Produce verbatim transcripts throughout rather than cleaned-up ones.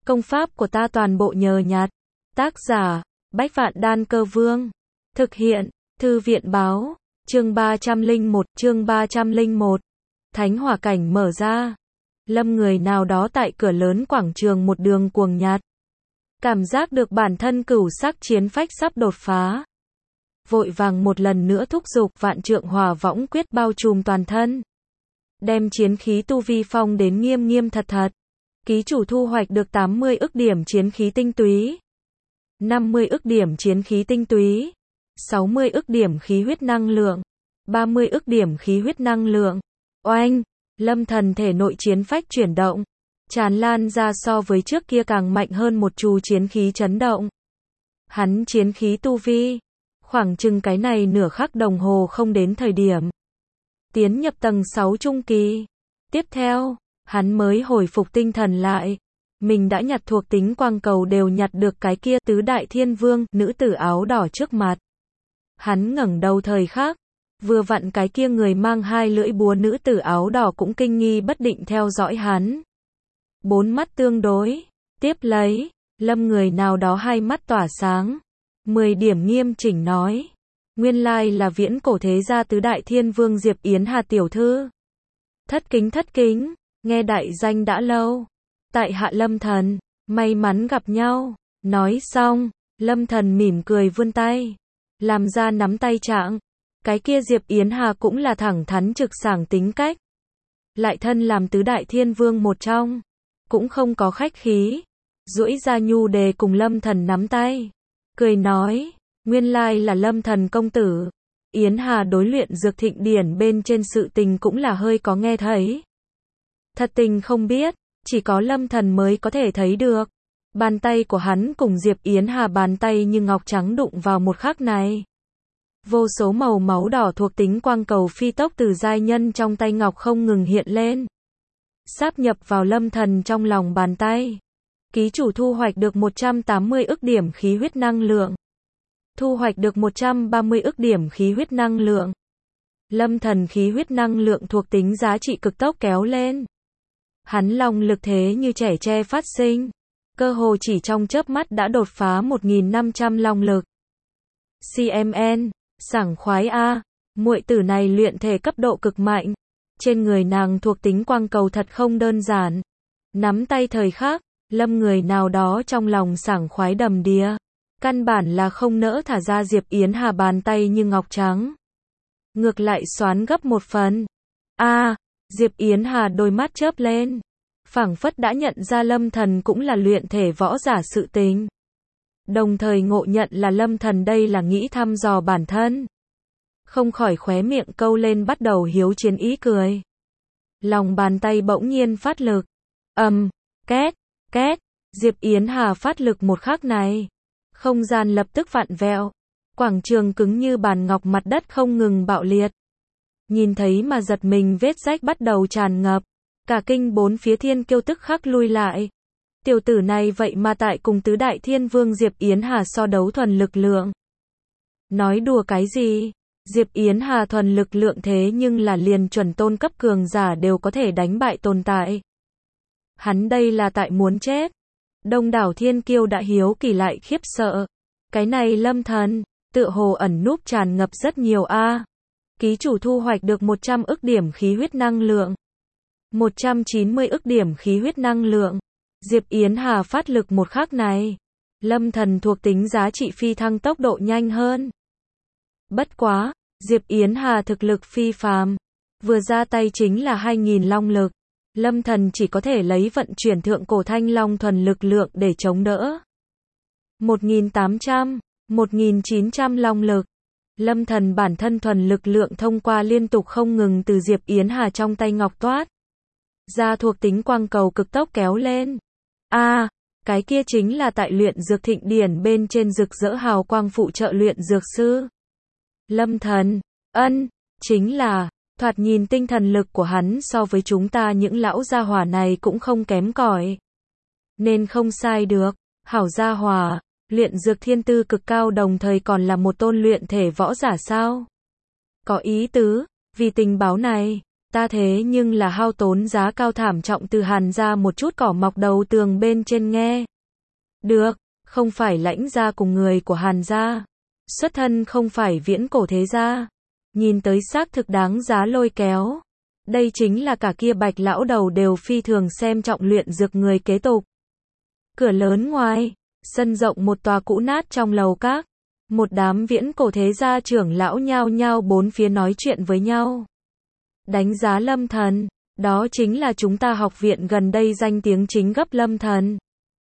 Công pháp của ta toàn bộ nhờ nhặt. Tác giả, Bách Vạn Đan Cơ Vương. Thực hiện, Thư viện báo. Chương ba trăm lẻ một, chương ba trăm lẻ một. Thánh hỏa cảnh mở ra. Lâm người nào đó tại cửa lớn quảng trường một đường cuồng nhặt. Cảm giác được bản thân cửu sắc chiến phách sắp đột phá. Vội vàng một lần nữa thúc giục vạn trượng hỏa võng quyết bao trùm toàn thân. Đem chiến khí tu vi phong đến nghiêm nghiêm thật thật. Ký chủ thu hoạch được tám mươi ức điểm chiến khí tinh túy, năm mươi ức điểm chiến khí tinh túy, sáu mươi ức điểm khí huyết năng lượng, ba mươi ức điểm khí huyết năng lượng. Oanh, Lâm Thần thể nội chiến phách chuyển động, tràn lan ra so với trước kia càng mạnh hơn một chú chiến khí chấn động. Hắn chiến khí tu vi, khoảng chừng cái này nửa khắc đồng hồ không đến thời điểm. Tiến nhập tầng sáu trung kỳ. Tiếp theo, hắn mới hồi phục tinh thần lại. Mình đã nhặt thuộc tính quang cầu đều nhặt được cái kia tứ đại thiên vương, nữ tử áo đỏ trước mặt. Hắn ngẩng đầu thời khắc, vừa vặn cái kia người mang hai lưỡi búa nữ tử áo đỏ cũng kinh nghi bất định theo dõi hắn. Bốn mắt tương đối, tiếp lấy, Lâm người nào đó hai mắt tỏa sáng. Mười điểm nghiêm chỉnh nói. Nguyên lai là viễn cổ thế gia tứ đại thiên vương Diệp Yến Hà tiểu thư. Thất kính thất kính, nghe đại danh đã lâu. Tại hạ Lâm Thần, may mắn gặp nhau. Nói xong, Lâm Thần mỉm cười vươn tay, làm ra nắm tay trạng. Cái kia Diệp Yến Hà cũng là thẳng thắn trực sảng tính cách. Lại thân làm tứ đại thiên vương một trong, cũng không có khách khí. Duỗi ra nhu đề cùng Lâm Thần nắm tay, cười nói, nguyên lai là Lâm Thần công tử. Yến Hà đối luyện dược thịnh điển bên trên sự tình cũng là hơi có nghe thấy. Thật tình không biết, chỉ có Lâm Thần mới có thể thấy được. Bàn tay của hắn cùng Diệp Yến Hà bàn tay như ngọc trắng đụng vào một khắc này. Vô số màu máu đỏ thuộc tính quang cầu phi tốc từ giai nhân trong tay ngọc không ngừng hiện lên. Sáp nhập vào Lâm Thần trong lòng bàn tay. Ký chủ thu hoạch được một trăm tám mươi ức điểm khí huyết năng lượng. Thu hoạch được một trăm ba mươi ức điểm khí huyết năng lượng. Lâm Thần khí huyết năng lượng thuộc tính giá trị cực tốc kéo lên. Hắn long lực thế như trẻ tre phát sinh. Cơ hồ chỉ trong chớp mắt đã đột phá một nghìn năm trăm long lực. xê em en, sảng khoái a, muội tử này luyện thể cấp độ cực mạnh. Trên người nàng thuộc tính quang cầu thật không đơn giản. Nắm tay thời khắc, Lâm người nào đó trong lòng sảng khoái đầm đìa. Căn bản là không nỡ thả ra Diệp Yến Hà bàn tay như ngọc trắng. Ngược lại xoán gấp một phần. A, à, Diệp Yến Hà đôi mắt chớp lên. Phảng phất đã nhận ra Lâm Thần cũng là luyện thể võ giả sự tình. Đồng thời ngộ nhận là Lâm Thần đây là nghĩ thăm dò bản thân. Không khỏi khóe miệng câu lên bắt đầu hiếu chiến ý cười. Lòng bàn tay bỗng nhiên phát lực. Ầm, um, két, két, Diệp Yến Hà phát lực một khắc này. Không gian lập tức vặn vẹo. Quảng trường cứng như bàn ngọc, mặt đất không ngừng bạo liệt. Nhìn thấy mà giật mình, vết rách bắt đầu tràn ngập. Cả kinh bốn phía thiên kiêu tức khắc lui lại. Tiểu tử này vậy mà tại cùng tứ đại thiên vương Diệp Yến Hà so đấu thuần lực lượng. Nói đùa cái gì? Diệp Yến Hà thuần lực lượng thế nhưng là liền chuẩn tôn cấp cường giả đều có thể đánh bại tồn tại. Hắn đây là tại muốn chết. Đông đảo thiên kiêu đã hiếu kỳ lại khiếp sợ. Cái này Lâm Thần, tựa hồ ẩn núp tràn ngập rất nhiều a. À. Ký chủ thu hoạch được một trăm ức điểm khí huyết năng lượng. một trăm chín mươi ức điểm khí huyết năng lượng. Diệp Yến Hà phát lực một khắc này. Lâm Thần thuộc tính giá trị phi thăng tốc độ nhanh hơn. Bất quá, Diệp Yến Hà thực lực phi phàm. Vừa ra tay chính là hai nghìn long lực. Lâm Thần chỉ có thể lấy vận chuyển thượng cổ thanh long thuần lực lượng để chống đỡ. một nghìn tám trăm, một nghìn chín trăm long lực. Lâm Thần bản thân thuần lực lượng thông qua liên tục không ngừng từ Diệp Yến Hà trong tay ngọc toát ra thuộc tính quang cầu cực tốc kéo lên. A, à, cái kia chính là tại luyện dược thịnh điển bên trên rực rỡ hào quang phụ trợ luyện dược sư. Lâm Thần, ân, chính là, thoạt nhìn tinh thần lực của hắn so với chúng ta những lão gia hỏa này cũng không kém cỏi. Nên không sai được, hảo gia hỏa, luyện dược thiên tư cực cao đồng thời còn là một tôn luyện thể võ giả sao? Có ý tứ, vì tình báo này, Ta thế nhưng là hao tốn giá cao thảm trọng từ Hàn gia một chút cỏ mọc đầu tường bên trên nghe. Được, không phải lãnh gia cùng người của Hàn gia. Xuất thân không phải viễn cổ thế gia. Nhìn tới xác thực đáng giá lôi kéo. Đây chính là cả kia Bạch lão đầu đều phi thường xem trọng luyện dược người kế tục. Cửa lớn ngoài, sân rộng một tòa cũ nát trong lầu các. Một đám viễn cổ thế gia trưởng lão nhao nhao bốn phía nói chuyện với nhau. Đánh giá Lâm Thần, đó chính là chúng ta học viện gần đây danh tiếng chính gấp Lâm Thần.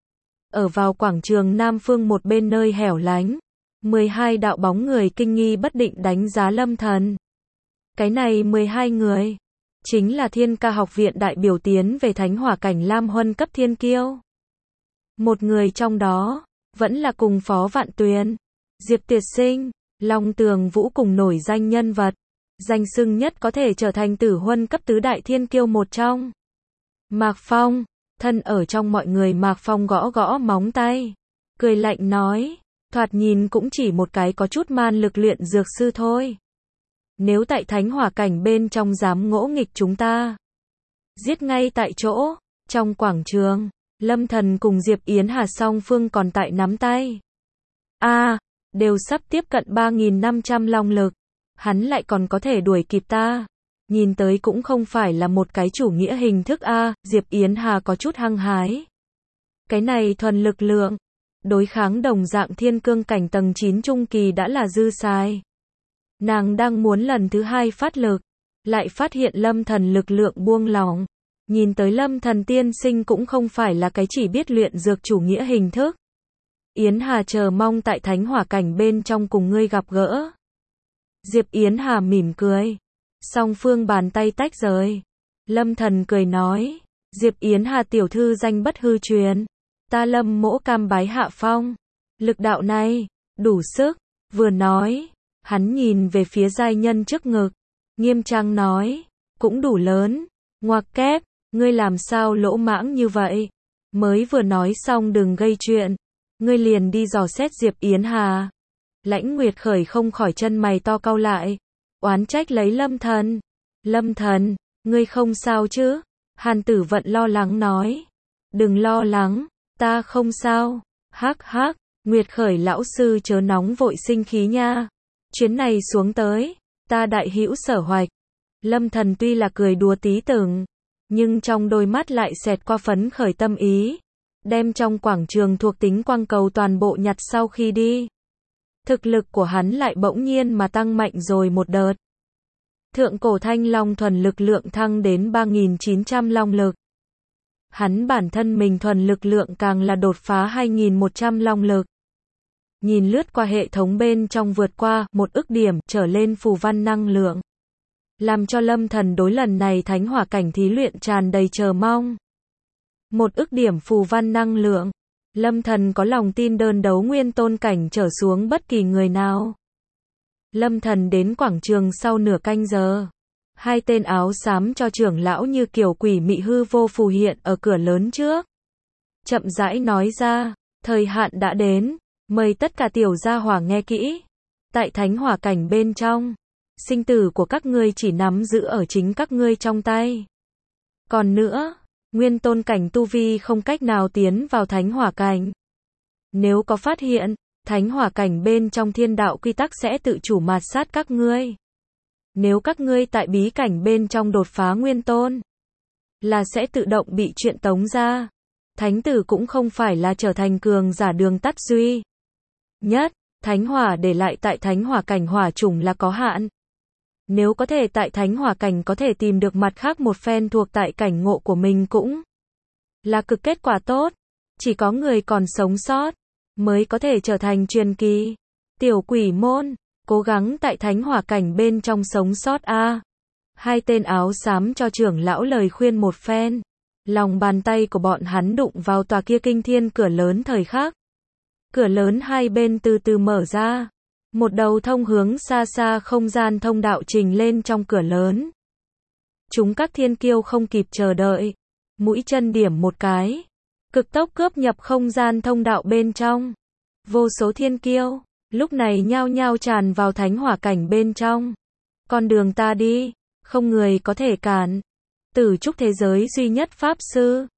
Ở vào quảng trường Nam Phương một bên nơi hẻo lánh, mười hai đạo bóng người kinh nghi bất định đánh giá Lâm Thần. Cái này mười hai người, chính là Thiên Ca học viện đại biểu tiến về Thánh Hỏa cảnh Lam Huân cấp thiên kiêu. Một người trong đó, vẫn là cùng Phó Vạn Tuyền, Diệp Tuyệt Sinh, Long Tường Vũ cùng nổi danh nhân vật. Danh xưng nhất có thể trở thành tử huân cấp tứ đại thiên kiêu một trong. Mạc Phong, thân ở trong mọi người Mạc Phong gõ gõ móng tay. Cười lạnh nói, thoạt nhìn cũng chỉ một cái có chút man lực luyện dược sư thôi. Nếu tại Thánh Hỏa cảnh bên trong dám ngỗ nghịch chúng ta. Giết ngay tại chỗ, trong quảng trường, Lâm Thần cùng Diệp Yến Hà song phương còn tại nắm tay. A, à, đều sắp tiếp cận ba nghìn năm trăm long lực. Hắn lại còn có thể đuổi kịp ta. Nhìn tới cũng không phải là một cái chủ nghĩa hình thức a, Diệp Yến Hà có chút hăng hái. Cái này thuần lực lượng, đối kháng đồng dạng thiên cương cảnh tầng chín trung kỳ đã là dư xài. Nàng đang muốn lần thứ hai phát lực, lại phát hiện Lâm Thần lực lượng buông lỏng. Nhìn tới Lâm Thần tiên sinh cũng không phải là cái chỉ biết luyện dược chủ nghĩa hình thức. Yến Hà chờ mong tại Thánh Hỏa cảnh bên trong cùng ngươi gặp gỡ. Diệp Yến Hà mỉm cười. Song phương bàn tay tách rời. Lâm Thần cười nói. Diệp Yến Hà tiểu thư danh bất hư truyền. Ta Lâm mỗ cam bái hạ phong. Lực đạo này, đủ sức. Vừa nói, hắn nhìn về phía giai nhân trước ngực. Nghiêm trang nói. Cũng đủ lớn. Ngoặc kép, ngươi làm sao lỗ mãng như vậy? Mới vừa nói xong đừng gây chuyện. Ngươi liền đi dò xét Diệp Yến Hà. Lãnh Nguyệt Khởi không khỏi chân mày to cau lại, oán trách lấy Lâm Thần. Lâm Thần, ngươi không sao chứ? Hàn Tử Vận lo lắng nói. Đừng lo lắng, ta không sao. Hắc hắc, Nguyệt Khởi lão sư chớ nóng vội sinh khí nha. Chuyến này xuống tới, ta đại hữu sở hoạch. Lâm Thần tuy là cười đùa tí từng, nhưng trong đôi mắt lại xẹt qua phấn khởi tâm ý. Đem trong quảng trường thuộc tính quang cầu toàn bộ nhặt sau khi đi. Thực lực của hắn lại bỗng nhiên mà tăng mạnh rồi một đợt. Thượng cổ thanh long thuần lực lượng thăng đến ba nghìn chín trăm long lực. Hắn bản thân mình thuần lực lượng càng là đột phá hai nghìn một trăm long lực. Nhìn lướt qua hệ thống bên trong vượt qua một ức điểm trở lên phù văn năng lượng. Làm cho Lâm Thần đối lần này Thánh Hỏa cảnh thí luyện tràn đầy chờ mong. Một ức điểm phù văn năng lượng. Lâm Thần có lòng tin đơn đấu nguyên tôn cảnh trở xuống bất kỳ người nào. Lâm Thần đến quảng trường sau nửa canh giờ. Hai tên áo xám cho trưởng lão như kiểu quỷ mị hư vô phù hiện ở cửa lớn trước. Chậm rãi nói ra, thời hạn đã đến, mời tất cả tiểu gia hỏa nghe kỹ. Tại Thánh Hỏa cảnh bên trong, sinh tử của các ngươi chỉ nắm giữ ở chính các ngươi trong tay. Còn nữa, nguyên tôn cảnh tu vi không cách nào tiến vào Thánh Hỏa cảnh. Nếu có phát hiện, Thánh Hỏa cảnh bên trong thiên đạo quy tắc sẽ tự chủ mạt sát các ngươi. Nếu các ngươi tại bí cảnh bên trong đột phá nguyên tôn, là sẽ tự động bị chuyện tống ra. Thánh tử cũng không phải là trở thành cường giả đường tắt duy nhất. Thánh hỏa để lại tại Thánh Hỏa cảnh hỏa chủng là có hạn. Nếu có thể tại Thánh Hỏa cảnh có thể tìm được mặt khác một phen thuộc tại cảnh ngộ của mình cũng là cực kết quả tốt. Chỉ có người còn sống sót mới có thể trở thành truyền kỳ. Tiểu quỷ môn, cố gắng tại Thánh Hỏa cảnh bên trong sống sót a. Hai tên áo xám cho trưởng lão lời khuyên một phen. Lòng bàn tay của bọn hắn đụng vào tòa kia kinh thiên cửa lớn thời khắc. Cửa lớn hai bên từ từ mở ra. Một đầu thông hướng xa xa không gian thông đạo trình lên trong cửa lớn. Chúng các thiên kiêu không kịp chờ đợi. Mũi chân điểm một cái. Cực tốc cướp nhập không gian thông đạo bên trong. Vô số thiên kiêu, lúc này nhao nhao tràn vào Thánh Hỏa cảnh bên trong. Con đường ta đi, không người có thể cản. Tử trúc thế giới duy nhất Pháp Sư.